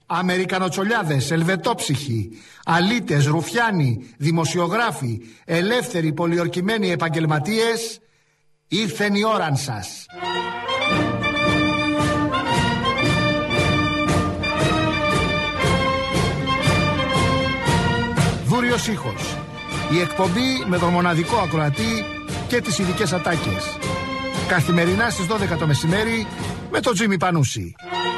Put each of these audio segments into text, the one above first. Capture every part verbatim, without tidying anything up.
Αμερικανοτσολιάδες, ελβετόψυχοι, αλήτες, ρουφιάνοι, δημοσιογράφοι, ελεύθεροι πολιορκημένοι επαγγελματίες, ήρθεν η ώραν σας. Δούριος ήχος. Η εκπομπή με τον μοναδικό ακροατή και τις ειδικές ατάκες. Καθημερινά στις δώδεκα το μεσημέρι με τον Τζίμι Πανούση.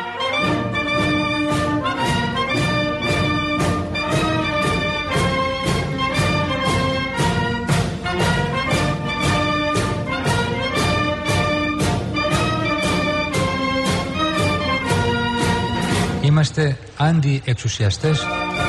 Είμαστε αντιεξουσιαστές.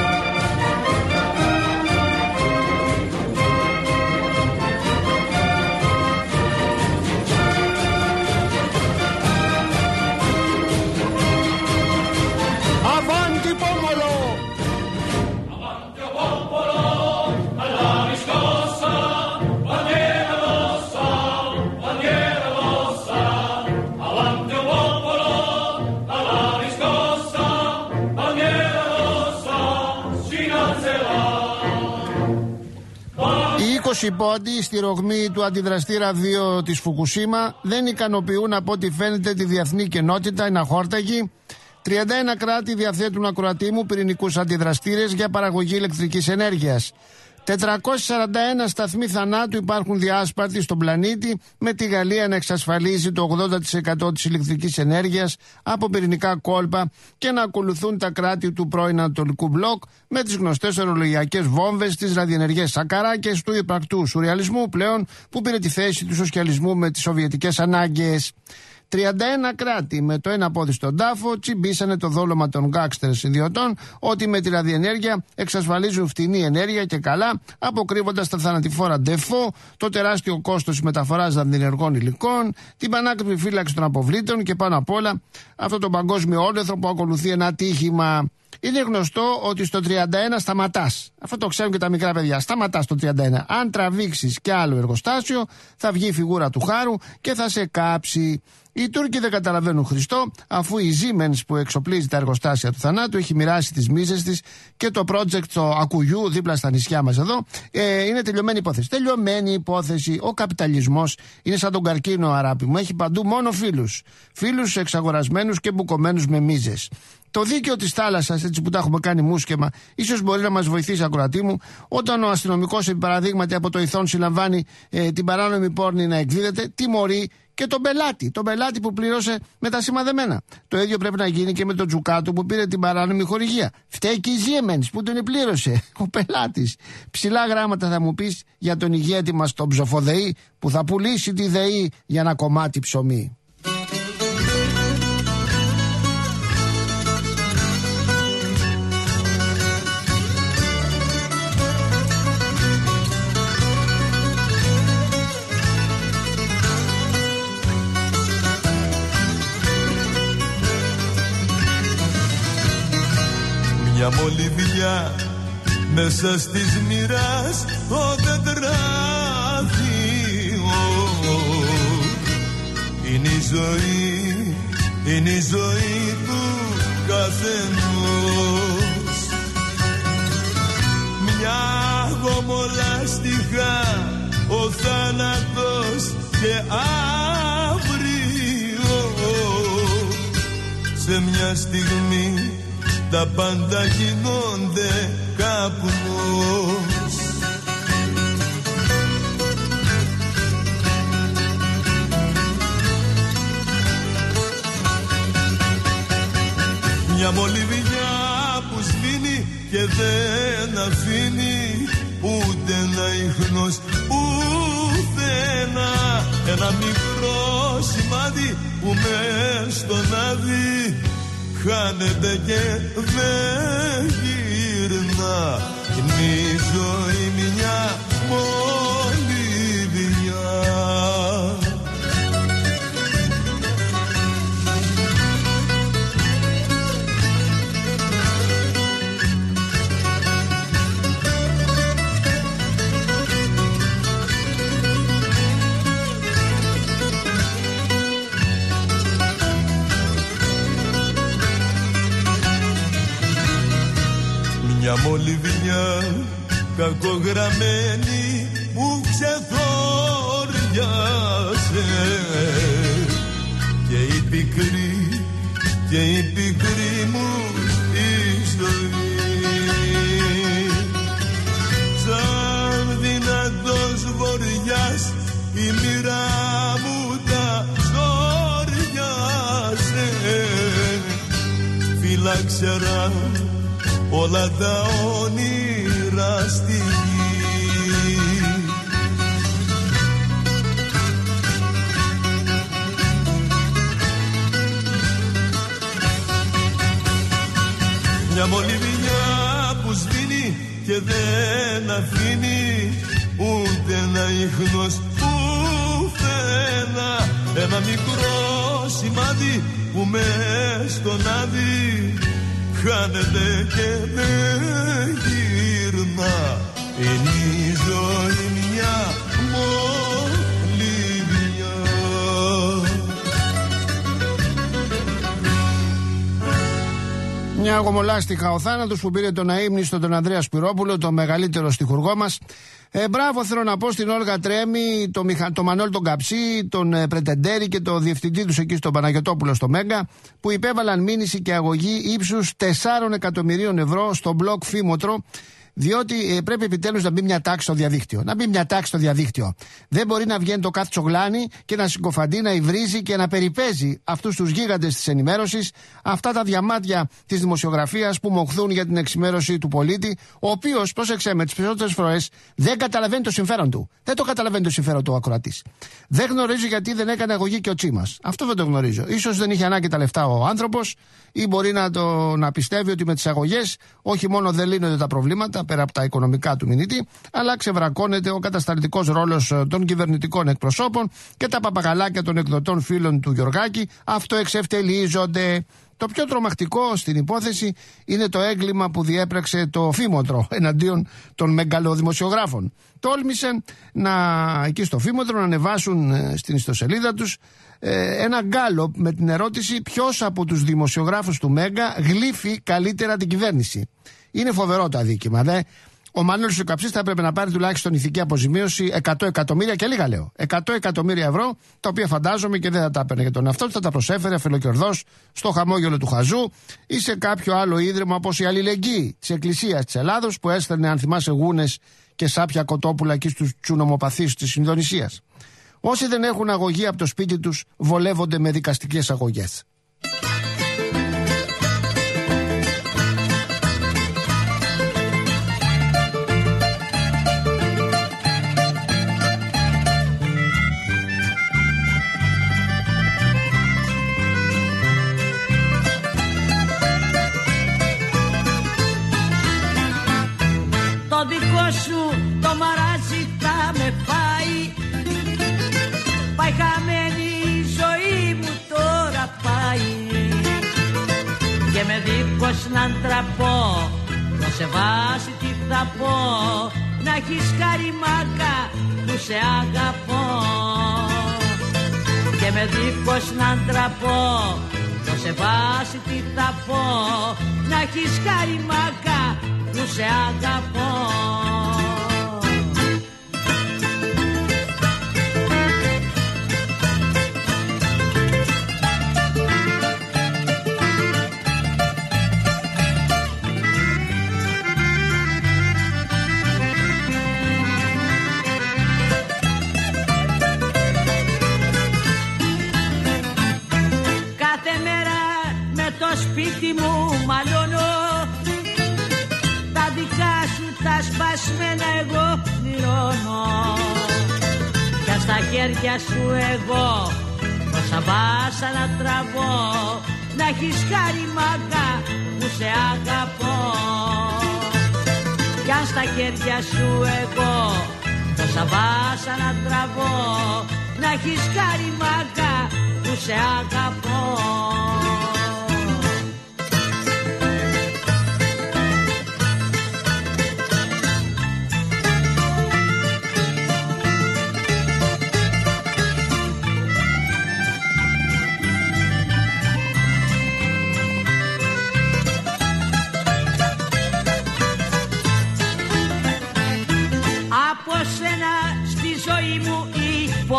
Οι πόντοι στη ρογμή του αντιδραστήρα δύο της Φουκουσίμα δεν ικανοποιούν από ό,τι φαίνεται τη διεθνή κοινότητα, είναι αχόρταγοι. τριάντα ένα κράτη διαθέτουν ακροατήμου πυρηνικούς αντιδραστήρες για παραγωγή ηλεκτρικής ενέργειας. τετρακόσιοι σαράντα ένα σταθμοί θανάτου υπάρχουν διάσπαρτοι στον πλανήτη, με τη Γαλλία να εξασφαλίζει το ογδόντα τοις εκατό της ηλεκτρικής ενέργειας από πυρηνικά κόλπα και να ακολουθούν τα κράτη του πρώην Ανατολικού Μπλοκ με τις γνωστές ορολογιακές βόμβες, τις ραδιενεργές σακαράκες του υπαρκτού σουρεαλισμού πλέον, που πήρε τη θέση του σοσιαλισμού με τις σοβιετικές ανάγκες. τριάντα ένα κράτη με το ένα πόδι στον τάφο τσιμπήσανε το δόλωμα των γκάξτερ ιδιωτών ότι με τη ραδιενέργεια εξασφαλίζουν φτηνή ενέργεια και καλά, αποκρύβοντας τα θανατηφόρα ντεφό, το τεράστιο κόστος της μεταφοράς ραδιενεργών υλικών, την πανάκριβη φύλαξη των αποβλήτων και πάνω απ' όλα αυτό το παγκόσμιο όλεθρο που ακολουθεί ένα ατύχημα. Είναι γνωστό ότι στο τριάντα ένα σταματάς. Αυτό το ξέρουν και τα μικρά παιδιά. Σταματάς στο τριάντα ένα. Αν τραβήξεις κι άλλο εργοστάσιο, θα βγει η φιγούρα του Χάρου και θα σε κάψει. Οι Τούρκοι δεν καταλαβαίνουν Χριστό, αφού η Siemens που εξοπλίζει τα εργοστάσια του θανάτου έχει μοιράσει τις μίζες της και το project το Ακουγιού δίπλα στα νησιά μας εδώ ε, είναι τελειωμένη υπόθεση. Τελειωμένη υπόθεση. Ο καπιταλισμός είναι σαν τον καρκίνο, αράπη μου. Έχει παντού μόνο φίλους. Φίλους εξαγορασμένους και μπουκωμένους με μίζες. Το δίκαιο της θάλασσας, έτσι που τα έχουμε κάνει μουσκεμα, ίσως μπορεί να μας βοηθήσει, ακροατή μου, όταν ο αστυνομικός, επί παραδείγματι, από το Ιθόν συλλαμβάνει ε, την παράνομη πόρνη να εκδίδεται, τιμωρεί και τον πελάτη. Τον πελάτη που πλήρωσε με τα σημαδεμένα. Το ίδιο πρέπει να γίνει και με τον Τζουκάτο που πήρε την παράνομη χορηγία. Φταίει και η Siemens που τον πλήρωσε. Ο πελάτης. Ψηλά γράμματα θα μου πεις για τον ηγέτη μας τον ψοφοδεή που θα πουλήσει τη ΔΕΗ για ένα κομμάτι ψωμί. Μια μολυβιά μέσα στις μοίρας ο τετράδιο είναι η ζωή, είναι η ζωή του καθενός. Μια γομολάστιχα ο θάνατος και αύριο σε μια στιγμή τα πάντα γίνονται καπνός. Μια μολυβιά που σβήνει και δεν αφήνει ούτε ένα ίχνος ουδένα. Ένα μικρό σημάδι που μες στον άδει χάνεται και δεν γυρνά. Είναι η ζωή μια μολυβιά. μια μολυβιά κακογραμμένη που ξεθόριασε και η πικρή, και η πικρή μου η ζωή. Σαν δυνατός βοριάς η μοίρα μου τα ζόριασε. Φυλάξερα όλα τα όνειρα στη γη. Μια μολυβιά που σβήνει και δεν αφήνει ούτε ένα ίχνος πουθενά. Ένα μικρό σημάδι που μες στον άδει χάνεται και δεν γυρνά. Είναι η ζωή μια μολυβιά. Μια αγομολάστιχα ο θάνατος που πήρε τον αείμνηστο τον Ανδρέα Σπυρόπουλο, το μεγαλύτερο στιχουργό μας. Ε, μπράβο θέλω να πω στην Όλγα Τρέμι, το, Μιχα... το Μανώλη τον Καψί, τον ε, Πρετεντέρη και το διευθυντή τους εκεί στον Παναγιωτόπουλο στο Μέγκα, που υπέβαλαν μήνυση και αγωγή ύψους τεσσάρων εκατομμυρίων ευρώ στο μπλοκ Φήμοτρο, διότι ε, πρέπει επιτέλους να μπει μια τάξη στο διαδίκτυο. Να μπει μια τάξη στο διαδίκτυο. Δεν μπορεί να βγαίνει το κάθε τσογλάνι και να συκοφαντεί, να υβρίζει και να περιπέζει αυτούς τους γίγαντες της ενημέρωσης, αυτά τα διαμάτια της δημοσιογραφίας που μοχθούν για την εξημέρωση του πολίτη, ο οποίος, πρόσεξε με, τις περισσότερες φορές δεν καταλαβαίνει το συμφέρον του. Δεν το καταλαβαίνει το συμφέρον του ο ακροατής. Δεν γνωρίζει γιατί δεν έκανε αγωγή και ο Τσίμας. Αυτό δεν το γνωρίζω. Ίσως δεν είχε ανάγκη τα λεφτά ο άνθρωπος, ή μπορεί να, το, να πιστεύει ότι με τις αγωγές όχι μόνο δεν λύνονται τα προβλήματα πέρα από τα οικονομικά του μηνύτη, αλλά ξεβρακώνεται ο κατασταλτικός ρόλος των κυβερνητικών εκπροσώπων και τα παπαγαλάκια των εκδοτών φίλων του Γιωργάκη αυτοεξευτελίζονται. Το πιο τρομακτικό στην υπόθεση είναι το έγκλημα που διέπραξε το Φήμοτρο εναντίον των μεγαλοδημοσιογράφων. Τόλμησε να, εκεί στο Φήμοτρο να ανεβάσουν στην ιστοσελίδα τους ε, ένα γκάλοπ με την ερώτηση ποιος από τους δημοσιογράφους του Μέγκα γλύφει καλύτερα την κυβέρνηση. Είναι φοβερό το αδίκημα, δε. Ο Μανώλης ο Καψής θα έπρεπε να πάρει τουλάχιστον ηθική αποζημίωση εκατό εκατομμύρια και λίγα λέω. εκατό εκατομμύρια ευρώ, τα οποία φαντάζομαι και δεν θα τα έπαιρνε για τον εαυτό του, θα τα προσέφερε αφελοκερδός στο χαμόγελο του Χαζού ή σε κάποιο άλλο ίδρυμα όπως η Αλληλεγγύη της Εκκλησίας της Ελλάδος που έστελνε, αν θυμάσαι, γούνες και σάπια κοτόπουλα εκεί στους τσουνομοπαθείς της Ινδονησίας. Όσοι δεν έχουν αγωγή από το σπίτι τους βολεύονται με δικαστικές αγωγές. Το δικό σου το μαράζι θα με πάει, πάει χαμένη η ζωή μου τώρα πάει. Και με δίχως να ντραπώ, να σε βάσει τι θα πω, να έχεις χαριμάκα που σε αγαπώ. Και με δίχως να ντραπώ, να σε βάσει τι θα πω, να έχεις χαριμάκα που σε αγαπώ. Κάθε μέρα με το σπίτι μου μαλώνω, τα δικά σου τα σπασμένα εγώ πληρώνω. Κι στα χέρια σου εγώ τόσα βάσανα τραβώ, να έχεις χαριμάκα που σε αγαπώ. Κι στα χέρια σου εγώ τόσα βάσανα τραβώ, να έχεις χαριμάκα που σε αγαπώ.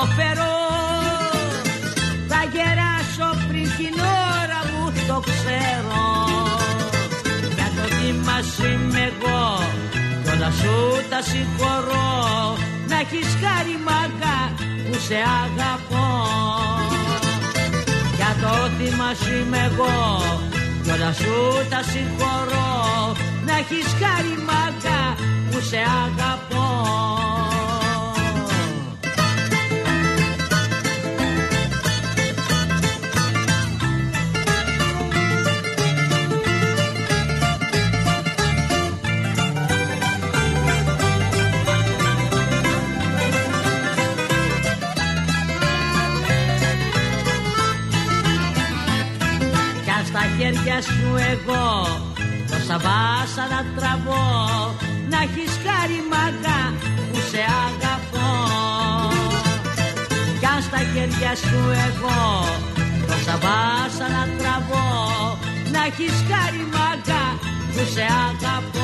φέρω. Θα γεράσω πριν την ώρα μου, το ξέρω. Για το δίμας είμαι εγώ, κι όλα σου τα συγχωρώ. Να έχεις χάρη μάγκα που σε αγαπώ. Για το θύμα σου είμαι εγώ, κι όλα σου τα συγχωρώ. Να έχεις χάρη μάγκα που σε αγαπώ. Στα χέρια σου εγώ τόσα βάσανα τραβώ. Να έχεις χάρη μάγκα που σε αγαπώ. Κι αν στα χέρια σου εγώ τόσα βάσανα τραβώ. Να έχεις χάρη μάγκα που σε αγαπώ.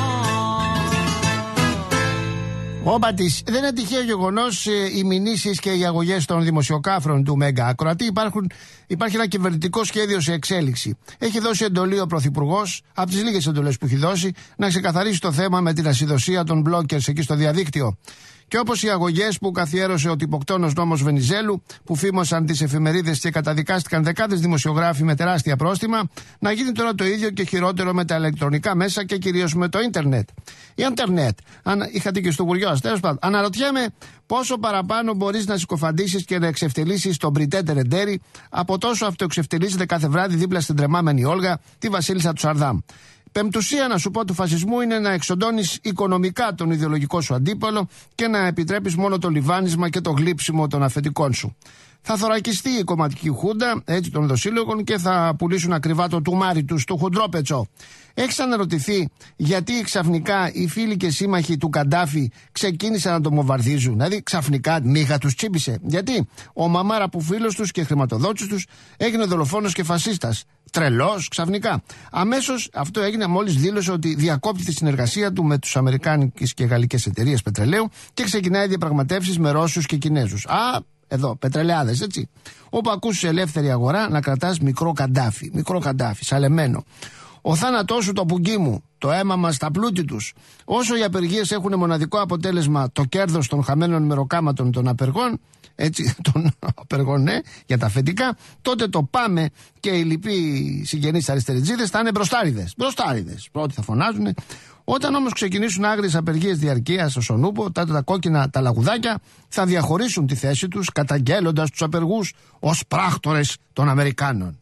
Όπα της, δεν είναι τυχαίο γεγονός οι μηνύσεις και οι αγωγές των δημοσιοκάφρων του Μέγκα Ακροατή. Υπάρχουν, υπάρχει ένα κυβερνητικό σχέδιο σε εξέλιξη. Έχει δώσει εντολή ο Πρωθυπουργός, από τις λίγες εντολές που έχει δώσει, να ξεκαθαρίσει το θέμα με την ασυδοσία των bloggers εκεί στο διαδίκτυο. Και όπως οι αγωγές που καθιέρωσε ο τυποκτόνος νόμος Βενιζέλου, που φήμωσαν τις εφημερίδες και καταδικάστηκαν δεκάδες δημοσιογράφοι με τεράστια πρόστιμα, να γίνει τώρα το ίδιο και χειρότερο με τα ηλεκτρονικά μέσα και κυρίως με το ίντερνετ. Η ίντερνετ, αν είχατε και στο Βουριό, τέλος πάντων, αναρωτιέμαι πόσο παραπάνω μπορείς να συκοφαντήσεις και να εξευτελίσεις τον Μπριτέ Ρεντέρι από τόσο αυτοεξευτελίζεται κάθε βράδυ δίπλα στην τρεμάμενη Όλγα, τη βασίλισσα του Σαρδάμ. Πεμπτουσία, να σου πω, του φασισμού είναι να εξοντώνεις οικονομικά τον ιδεολογικό σου αντίπαλο και να επιτρέπεις μόνο το λιβάνισμα και το γλύψιμο των αφεντικών σου. Θα θωρακιστεί η κομματική χούντα, έτσι των δοσύλλογων, και θα πουλήσουν ακριβά το τουμάρι του στο χοντρόπετσο. Έχεις αναρωτηθεί γιατί ξαφνικά οι φίλοι και σύμμαχοι του Καντάφη ξεκίνησαν να το μοβαρδίζουν? Δηλαδή ξαφνικά μίγα τους τσίπησε. Γιατί ο Μαμάρα που φίλος τους και χρηματοδότης τους έγινε δολοφόνος και φασίστας. Τρελός ξαφνικά. Αμέσως αυτό έγινε μόλις δήλωσε ότι διακόπτει τη συνεργασία του με τους αμερικάνικες και γαλλικές εταιρείες πετρελαίου και ξεκινάει διαπραγματεύσεις με Ρώσους και Κινέζους. Α, εδώ, πετρελαιάδες, έτσι. Όπου ακούς σε ελεύθερη αγορά να κρατάς μικρό Καντάφι. Μικρό Καντάφι, σαλεμένο. Ο θάνατός σου το πουγγί μου, το αίμα μας στα πλούτη τους. Όσο οι απεργίες έχουν μοναδικό αποτέλεσμα το κέρδος των χαμένων μεροκάματων των απεργών, έτσι, των απεργών, ναι, για τα αφεντικά, τότε το πάμε και οι λοιποί συγγενείς αριστεριτζίδες θα είναι μπροστάριδες. Μπροστάριδες. Πρώτοι θα φωνάζουν. Όταν όμως ξεκινήσουν άγριες απεργίες διαρκείας στον Ούπο, τα, τα κόκκινα τα λαγουδάκια θα διαχωρίσουν τη θέση τους, καταγγέλλοντας τους απεργούς ως πράκτορες των Αμερικάνων.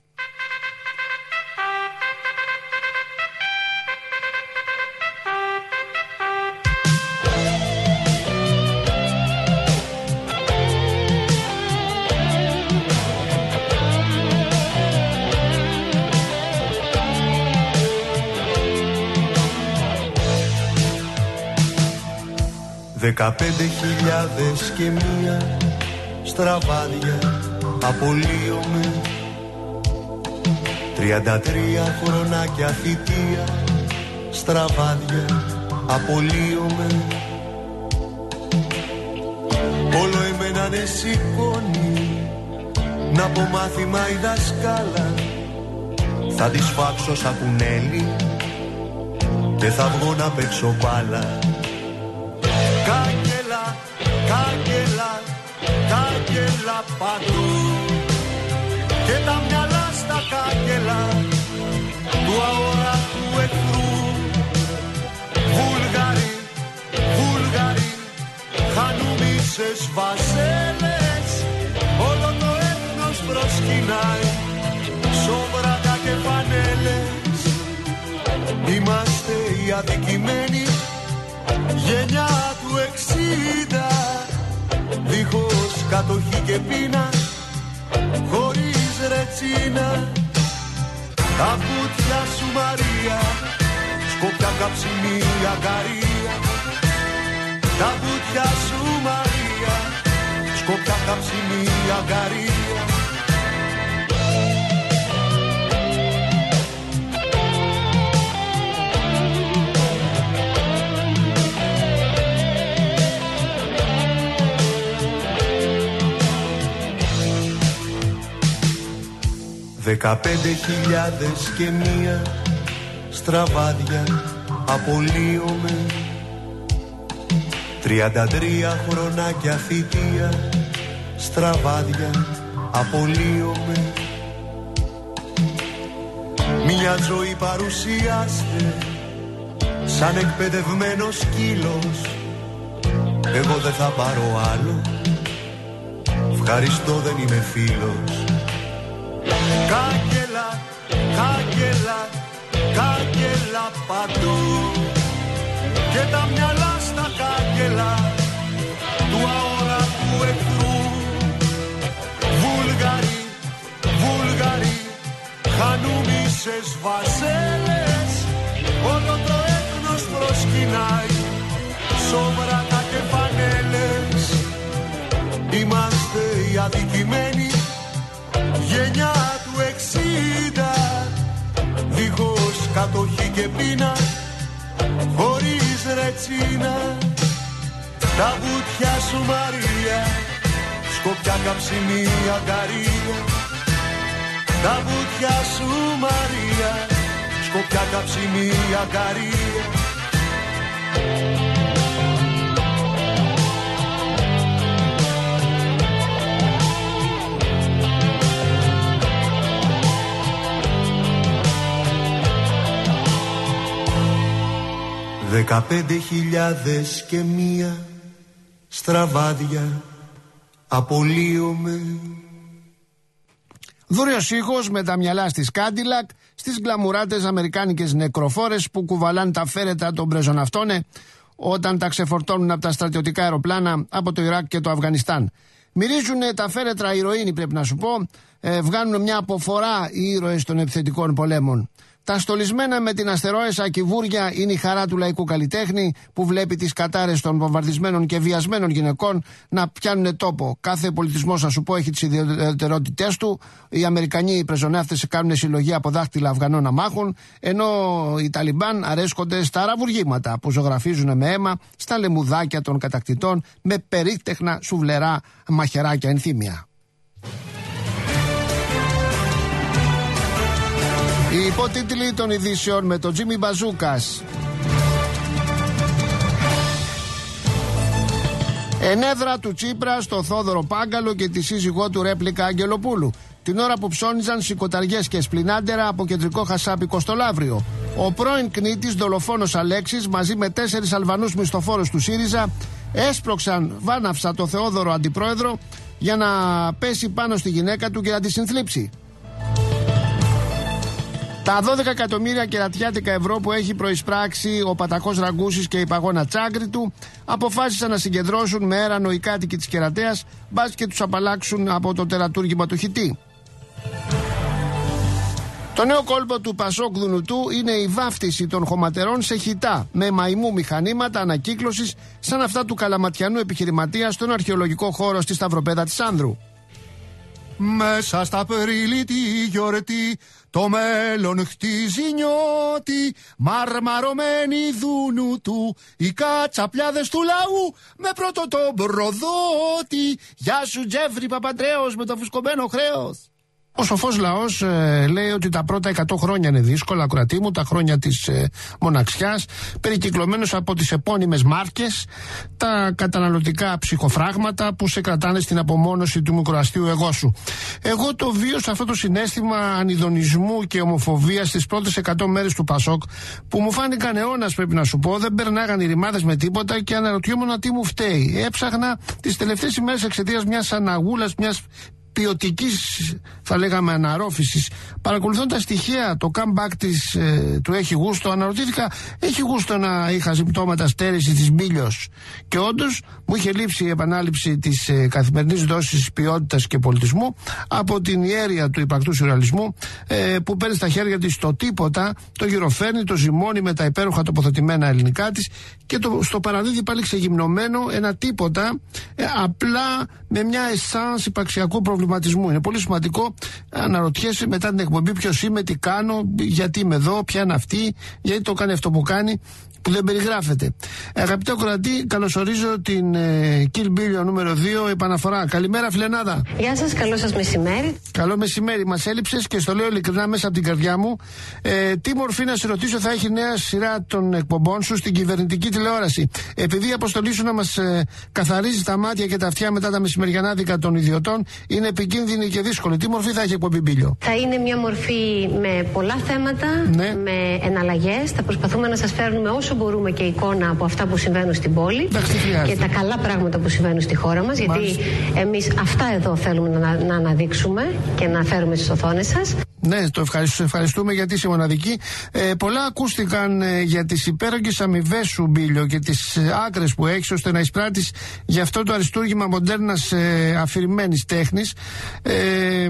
Δεκαπέντε χιλιάδες και μία στραβάδια απολύομαι. Τριάντα τρία χρονάκια θητεία στραβάδια απολύομαι. Όλο εμένα ναι σηκώνει να πω μάθημα η δασκάλα. Θα τη σφάξω σαν κουνέλι, δεν θα βγω να παίξω μπάλα. Κάγκελα, κάγκελα, κάγκελα παντού και τα μυαλά στα κάγκελα του αόρατου εχθρού. Βούλγαροι, Βούλγαροι, χανουμίσες βαζέλες, όλο το έθνος προσκυνάει, σόβρατα και φανέλες. Είμαστε οι αδικημένοι γενιά του εξήντα, δίχως κατοχή και πείνα, χωρίς ρετσίνα. Τα βουτιά σου Μαρία, σκόπια καψιμί αγκαρία. Τα βουτιά σου Μαρία, σκόπια καψιμί αγκαρία. Δεκαπέντε χιλιάδες και μία στραβάδια απολύομαι. Τριάντα τρία χρονάκια θητεία στραβάδια απολύομαι. Μια ζωή παρουσιάστε σαν εκπαιδευμένος σκύλος. Εγώ δεν θα πάρω άλλο, ευχαριστώ δεν είμαι φίλος. Κάγκελα, κάγκελα, κάγκελα παντού και τα μυαλά στα κάγκελα του αόρατου εχθρού. Βούλγαροι, Βούλγαροι, χανούμισες βαζέλες, όλο το έθνος προσκυνάει σόβρατα και φανέλες. Είμαστε οι αδικημένοι γενιά του εξήντα, δίχως κατοχή και πείνα, χωρίς ρετσίνα. Τα βουτιά σου Μαρία, σκοπιά καψιμή αγκαρία. Τα βουτιά σου Μαρία, σκοπιά καψιμή αγκαρία. Δεκαπέντε χιλιάδες και μία στραβάδια απολύομαι. Δούριος ήχος με τα μυαλά στις Κάντιλακ, στις γκλαμουράτες αμερικάνικες νεκροφόρες που κουβαλάνε τα φέρετα των πρεζοναυτώνε όταν τα ξεφορτώνουν από τα στρατιωτικά αεροπλάνα από το Ιράκ και το Αφγανιστάν. Μυρίζουν τα φέρετρα ηρωίνη, πρέπει να σου πω, ε, βγάνουν μια αποφορά οι ήρωες των επιθετικών πολέμων. Τα στολισμένα με την αστερόεσα κυβούρια είναι η χαρά του λαϊκού καλλιτέχνη που βλέπει τις κατάρες των βομβαρδισμένων και βιασμένων γυναικών να πιάνουν τόπο. Κάθε πολιτισμός, θα σου πω, έχει τις ιδιαιτερότητές του. Οι Αμερικανοί πρεζονεύτες κάνουν συλλογή από δάχτυλα Αφγανών να μάχουν, ενώ οι Ταλιμπάν αρέσκονται στα αραβουργήματα που ζωγραφίζουν με αίμα στα λεμουδάκια των κατακτητών με περίτεχνα σουβλερά μαχαιράκια ενθύμια. Οι υπότιτλοι των ειδήσεων με τον Τζίμι Μπαζούκας. Ενέδρα του Τσίπρα στο Θόδωρο Πάγκαλο και τη σύζυγό του Ρέπλικα Αγγελοπούλου, την ώρα που ψώνιζαν σικοταριές και σπλινάντερα από κεντρικό χασάπικο στο Λαύριο. Ο πρώην κνήτης δολοφόνος Αλέξης μαζί με τέσσερις Αλβανούς μισθοφόρους του ΣΥΡΙΖΑ έσπρωξαν βάναυσα το Θεόδωρο αντιπρόεδρο για να πέσει πάνω στη γυναίκα του και να τη συνθλίψει. Τα δώδεκα εκατομμύρια κερατιάτικα ευρώ που έχει προεισπράξει ο Πατακός Ραγκούσης και η παγώνα τσάγκρη του αποφάσισαν να συγκεντρώσουν με έρανο οι κάτοικοι της Κερατέας, μπας και τους απαλλάξουν από το τερατούργημα του χιτή. Το νέο κόλπο του Πασόκ Δουνουτού είναι η βάφτιση των χωματερών σε χιτά με μαϊμού μηχανήματα ανακύκλωσης σαν αυτά του καλαματιανού επιχειρηματία στον αρχαιολογικό χώρο στη Σταυροπέδα της Άνδρου. Μέσα στα περίλη τη γιορτή το μέλλον χτίζει νιώτη, μαρμαρωμένη δούνου του οι κατσαπλιάδες του λαού με πρώτο τον προδότη. Γεια σου Τζέφρι Παπαντρέος με το φουσκωμένο χρέος. Ο σοφός λαός ε, λέει ότι τα πρώτα εκατό χρόνια είναι δύσκολα, ακροατή μου, τα χρόνια της ε, μοναξιάς, περικυκλωμένος από τις επώνυμες μάρκες, τα καταναλωτικά ψυχοφράγματα που σε κρατάνε στην απομόνωση του μικροαστίου εγώ σου. Εγώ το βίωσα αυτό το συναίσθημα ανιδονισμού και ομοφοβίας στις πρώτες εκατό μέρες του Πασόκ, που μου φάνηκαν αιώνας, πρέπει να σου πω, δεν περνάγαν οι ρημάδες με τίποτα και αναρωτιόμουν τι μου φταίει. Έψαχνα τις τελευταίες ημέρες εξαιτίας μιας αναγούλας, μιας ποιοτικής, θα λέγαμε, αναρρόφησης. Παρακολουθώντας στοιχεία το comeback της, ε, του έχει γούστο, αναρωτήθηκα, έχει γούστο να είχα συμπτώματα στέρησης της Μπίλιος? Και όντως μου είχε λείψει η επανάληψη της ε, καθημερινής δόσης ποιότητας και πολιτισμού από την ιέρεια του υπαρκτού σουρεαλισμού, ε, που παίρνει στα χέρια της το τίποτα, το γυροφέρνει, το ζυμώνει με τα υπέροχα τοποθετημένα ελληνικά της και το, στο παραδίδει πάλι ξεγυμνωμένο ένα τίποτα, ε, απλά με μια εσάνς υπαρξιακού προβλήματος. προβληματισμού. Είναι πολύ σημαντικό. Αναρωτιέσαι μετά την εκπομπή ποιος είμαι, τι κάνω, γιατί είμαι εδώ, ποια είναι αυτή, γιατί το κάνει αυτό που κάνει, που δεν περιγράφεται. Αγαπητέ ακροατή, καλωσορίζω την ε, Kill Bill νούμερο δύο επαναφορά. Καλημέρα, φιλενάδα. Γεια σας, καλό σας μεσημέρι. Καλό μεσημέρι, μας έλειψες και στο λέω ειλικρινά μέσα από την καρδιά μου. Ε, τι μορφή, να σε ρωτήσω, θα έχει νέα σειρά των εκπομπών σου στην κυβερνητική τηλεόραση? Επειδή η αποστολή σου να μας ε, καθαρίζει τα μάτια και τα αυτιά μετά τα μεσημεριανάδικα των ιδιωτών είναι επικίνδυνη και δύσκολη. Τι μορφή θα έχει εκπομπή, Μπίλιο? Θα είναι μια μορφή με πολλά θέματα, ναι, με εναλλαγές. Θα προσπαθούμε να σας φέρνουμε όσο μπορούμε και εικόνα από αυτά που συμβαίνουν στην πόλη. Εντάξει, και τα καλά πράγματα που συμβαίνουν στη χώρα μας. Γιατί εμείς αυτά εδώ θέλουμε να, να αναδείξουμε και να φέρουμε στις οθόνες σας. Ναι, το ευχαριστούμε, ευχαριστούμε γιατί είσαι μοναδική. Ε, πολλά ακούστηκαν ε, για τις υπέρογγες αμοιβές σου, Μπίλιο, και τις ε, άκρες που έχεις ώστε να εισπράττεις γι' αυτό το αριστούργημα μοντέρνας ε, αφηρημένης τέχνης. Ε, ε,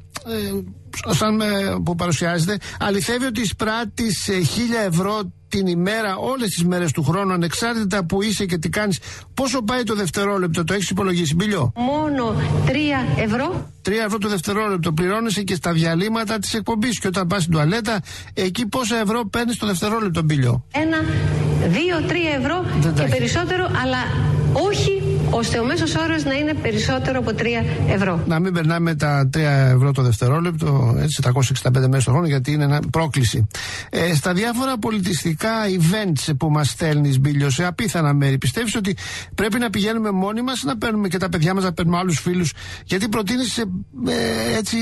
σαν ε, που παρουσιάζεται, αληθεύει ότι εισπράττεις ε, χίλια ευρώ την ημέρα, όλες τις μέρες του χρόνου, ανεξάρτητα που είσαι και τι κάνεις? Πόσο πάει το δευτερόλεπτο, το έχεις υπολογίσει, Μπίλιο? Μόνο τρία ευρώ. Τρία ευρώ το δευτερόλεπτο. Πληρώνεσαι και στα διαλύματα της εκπομπής. Και όταν πας στην τουαλέτα, εκεί πόσα ευρώ παίρνεις το δευτερόλεπτο, Μπίλιο? Ένα, δύο, τρία ευρώ δεν και περισσότερο, αλλά όχι ώστε ο μέσος όρος να είναι περισσότερο από τρία ευρώ. Να μην περνάμε τα τρία ευρώ το δευτερόλεπτο, έτσι, τριακόσιες εξήντα πέντε μέρες το χρόνο, γιατί είναι ένα πρόκληση. Ε, στα διάφορα πολιτιστικά events που μας στέλνεις, Μπίλιο, σε απίθανα μέρη, πιστεύεις ότι πρέπει να πηγαίνουμε μόνοι μας, να παίρνουμε και τα παιδιά μας, να παίρνουμε άλλους φίλους? Γιατί προτείνεις ε, έτσι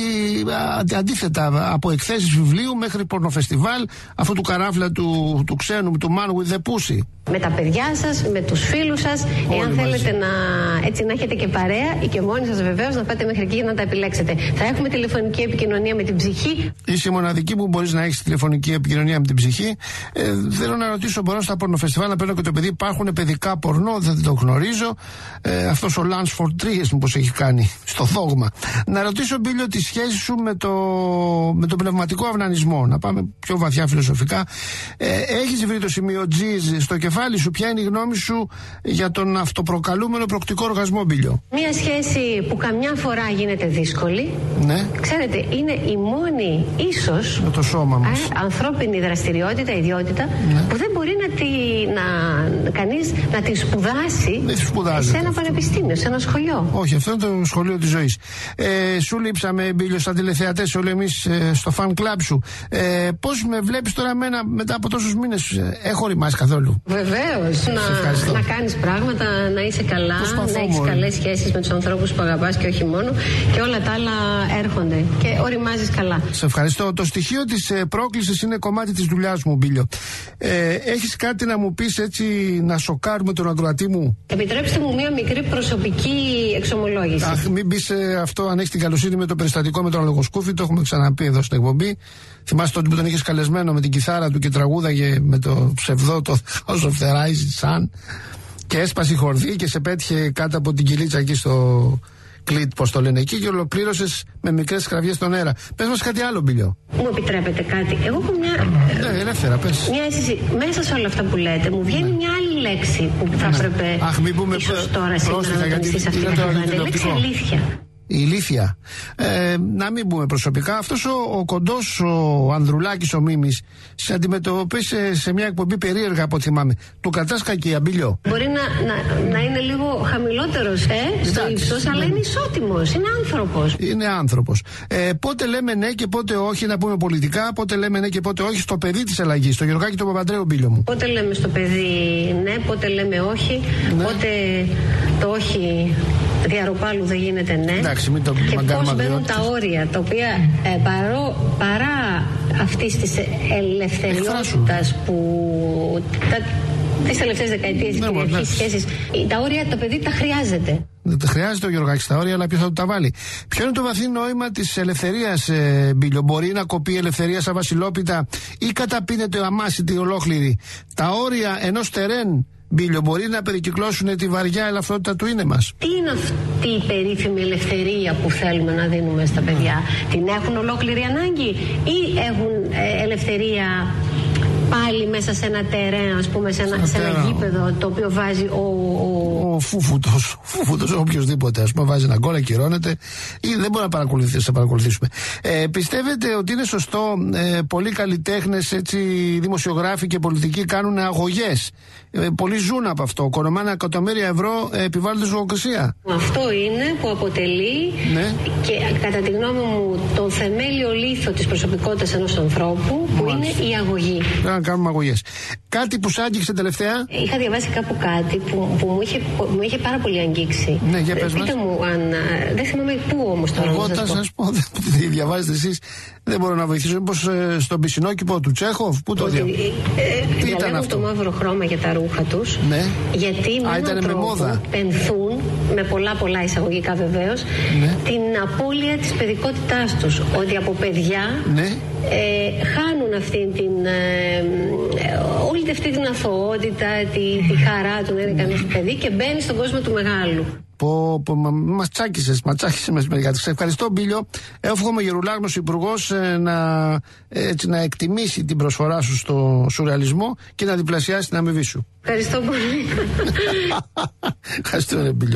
α, αντίθετα, από εκθέσεις βιβλίου μέχρι πορνοφεστιβάλ, αφού του καράφλα του, του ξένου, του Man with the Pussy. Με τα παιδιά σας, με τους φίλους σας, όλοι εάν θέλετε να, έτσι, να έχετε και παρέα ή και μόνοι σας βεβαίως, να πάτε μέχρι εκεί για να τα επιλέξετε. Θα έχουμε τηλεφωνική επικοινωνία με την ψυχή. Είσαι η μοναδική που μπορείς να έχεις τηλεφωνική επικοινωνία με την ψυχή. Ε, θέλω να ρωτήσω, μπορώ στα πορνοφεστιβάλ να παίρνω και το παιδί? Υπάρχουν παιδικά πορνό? Δεν το γνωρίζω. Ε, αυτός ο Lance for Trieste μήπως έχει κάνει στο δόγμα. Να ρωτήσω, Μπίλιο, τη σχέση σου με το, με το πνευματικό αυνανισμό. Να πάμε πιο βαθιά φιλοσοφικά. Ε, έχεις βρει το σημείο G's στο κεφάλι σου? Ποια είναι η γνώμη σου για τον αυτοπροκαλούμενο προκτικό οργασμό, Μπίλιο? Μια σχέση που καμιά φορά γίνεται δύσκολη. Ναι. Ξέρετε, είναι η μόνη ίσως με το σώμα μας. Ε, ανθρώπινη δραστηριότητα, ιδιότητα, ναι, που δεν μπορεί να, τη, να, κανείς να τη σπουδάσει σε ένα πανεπιστήμιο, σε ένα σχολείο. Όχι, αυτό είναι το σχολείο της ζωής. Ε, σου λείψαμε, Μπίλιο, σαν τηλεθεατές, όλοι εμείς ε, στο fan club σου. Ε, πώς με βλέπεις τώρα εμένα μετά από τόσους μήνες? Ε, έχω ρημάσει καθόλου? Βεβαίως. Να, να κάνεις πράγματα, να είσαι καλά, να έχεις καλές σχέσεις με τους ανθρώπους που αγαπάς και όχι μόνο, και όλα τα άλλα έρχονται και οριμάζεις καλά. Σε ευχαριστώ. Το στοιχείο της ε, πρόκλησης είναι κομμάτι της δουλειάς μου, Μπίλιο. Ε, έχεις κάτι να μου πεις, έτσι, να σοκάρουμε τον ακροατή μου? Επιτρέψτε μου μία μικρή προσωπική εξομολόγηση. Αχ, μην πεις ε, αυτό, αν έχεις την καλοσύνη, με το περιστατικό με τον Αλογοσκούφι. Το έχουμε ξαναπεί εδώ στην εκπομπή. Θυμάστε τότε που τον είχες καλεσμένο με την κιθάρα του και τραγούδαγε με το ψευδό το House of the Rising Sun, και έσπασε η χορδή και σε πέτυχε κάτω από την κυλίτσα εκεί στο κλίτ, πώς το λένε εκεί, και ολοκλήρωσες με μικρές κραυγές στον αέρα. Πες μας κάτι άλλο, Μπίλιο. Μου επιτρέπετε κάτι? Εγώ έχω μια. Ναι, ελεύθερα, πες. Μια αίσθηση. Μέσα σε όλα αυτά που λέτε, μου βγαίνει ναι. μια άλλη λέξη που θα έπρεπε. Ναι. Αχ, μην πούμε ίσως τώρα σήμερα να τονιστεί σε αυτή την κουβέντα. Η λέξη αλήθεια. Η ηλίθεια. Ε, να μην πούμε προσωπικά. Αυτός ο, ο κοντός, ο Ανδρουλάκης, ο Μίμης, σε αντιμετωπίσε σε μια εκπομπή περίεργα από ό,τι θυμάμαι. Του κρατάς κακία, Μπίλιο? Μπορεί να, να, να είναι λίγο χαμηλότερος ε, στο ύψος, αλλά είναι ισότιμος. Είναι άνθρωπος. Είναι άνθρωπος. Ε, πότε λέμε ναι και πότε όχι, να πούμε πολιτικά, πότε λέμε ναι και πότε όχι στο παιδί της αλλαγής, στο Γεωργάκη του Παπαντρέου, Μπίλιο μου? Πότε λέμε στο παιδί ναι, πότε λέμε όχι, ναι. Πότε το όχι διαρροπάλου δεν γίνεται ναι. Εντάξει, μην το και πώς μπαίνουν τα όρια, τα οποία ε, παρό, παρά αυτής της ελευθεριότητας που τα, τις τελευταίες δεκαετίες ναι, κυριαρχείς ναι. σχέσεις, τα όρια το παιδί τα χρειάζεται. Δεν τα χρειάζεται ο Γιωργάκης τα όρια, αλλά ποιος θα του τα βάλει? Ποιο είναι το βαθύ νόημα της ελευθερίας, ε, Μπίλιο? Μπορεί να κοπεί η ελευθερία σαν βασιλόπιτα ή καταπίνεται αμάσιτη ολόκληρη? Τα όρια ενός τερέν, Μπίλιο, μπορεί να περικυκλώσουν τη βαριά ελαφρότητα του είναι μας? Τι είναι αυτή η περίφημη ελευθερία που θέλουμε να δίνουμε στα παιδιά? Την έχουν ολόκληρη ανάγκη ή έχουν ε, ελευθερία πάλι μέσα σε ένα τερέν, ας πούμε, σε ένα, σε ένα γήπεδο το οποίο βάζει ο. Ο, ο Φούφουτος. Φούφουτος, οποιοδήποτε, ας πούμε, βάζει ένα γκολ, ακυρώνεται ή δεν μπορεί να παρακολουθήσει, να παρακολουθήσουμε. Ε, πιστεύετε ότι είναι σωστό ε, πολλοί καλλιτέχνες, έτσι, δημοσιογράφοι και πολιτικοί κάνουν αγωγές? Ε, πολλοί ζουν από αυτό. Οικονομάνε εκατομμύρια ευρώ, ε, επιβάλλονται λογοκρισία. Αυτό είναι που αποτελεί, ναι, και κατά τη γνώμη μου τον θεμέλιο λίθο της προσωπικότητας ενός ανθρώπου, που Μάλιστα. είναι η αγωγή. Πρέπει να κάνουμε αγωγές. Κάτι που σ' άγγιξε τελευταία? Είχα διαβάσει κάπου κάτι που, που μου, είχε, που μου είχε πάρα πολύ αγγίξει. Ναι, για πες Πείτε μας. μου, αν, δεν θυμάμαι πού όμως τώρα. Εγώ θα σας πω, δεν διαβάζετε εσείς, δεν μπορώ να βοηθήσω. Μήπως ε, στον πισινόκηπο του Τσέχοφ, πού το διαβάζετε? Ε, Τι ήταν αυτό? Το μαύρο χρώμα για τα ρούχα τους. Ναι. Γιατί με έναν τρόπο πενθούν, με πολλά πολλά εισαγωγικά βεβαίως, ναι, την απώλεια της παιδικότητάς τους. Ότι από παιδιά, ναι, ε, χάνουν αυτή την, ε, όλη αυτή την αθωότητα, τη, τη χαρά του να είναι κανείς παιδί και μπαίνει στον κόσμο του μεγάλου. Πω, πω, μα, μας τσάκισες, μας τσάκισες με μερικά. Σε ευχαριστώ, Μπίλιο. Εύχομαι Γερουλάγνος Υπουργός ε, να, έτσι, να εκτιμήσει την προσφορά σου στο σουρεαλισμό και να διπλασιάσει την αμοιβή σου. Ευχαριστώ πολύ. Ευχαριστώ, Μπίλιο.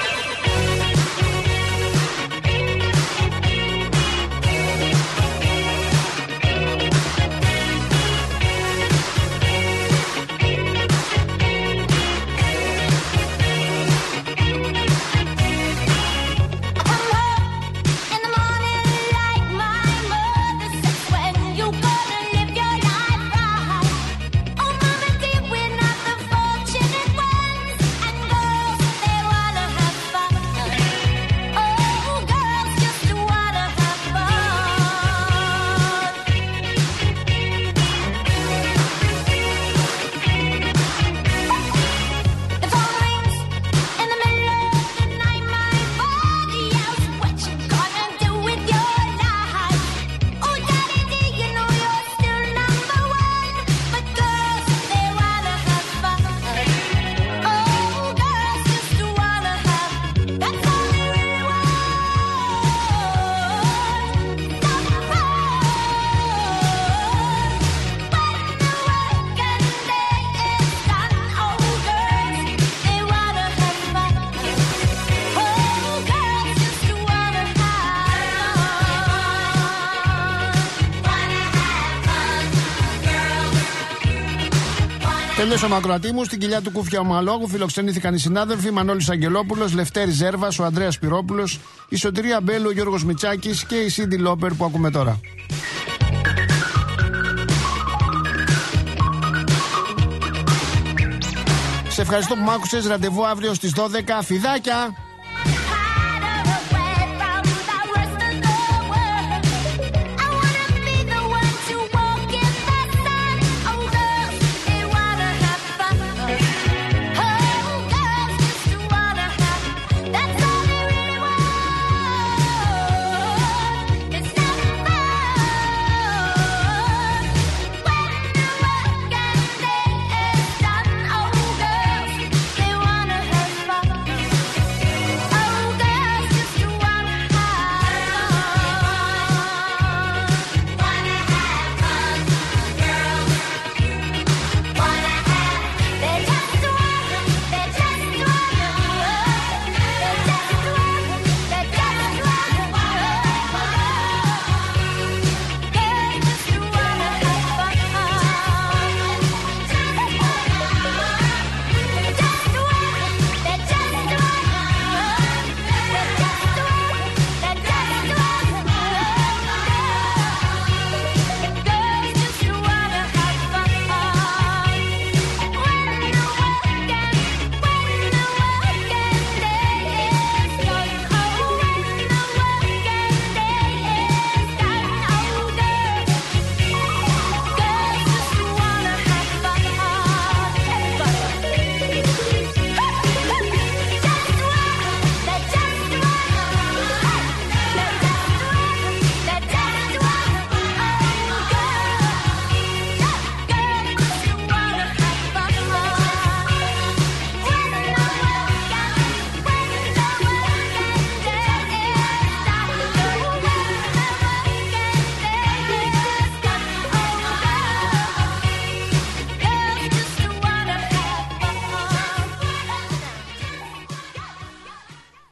Τέλειωσε ο Μακροατή μου. Στην κοιλιά του Κούφια Ομαλόγου φιλοξενήθηκαν οι συνάδελφοι Μανώλης Αγγελόπουλος, Λευτέρης Ζέρβας, ο Ανδρέας Πυρόπουλος, η Σωτηρία Μπέλου, ο Γιώργος Μητσάκης και η Σίντι Λόπερ που ακούμε τώρα. Σε ευχαριστώ που μ' άκουσες. Ραντεβού αύριο στις δώδεκα. Φιδάκια!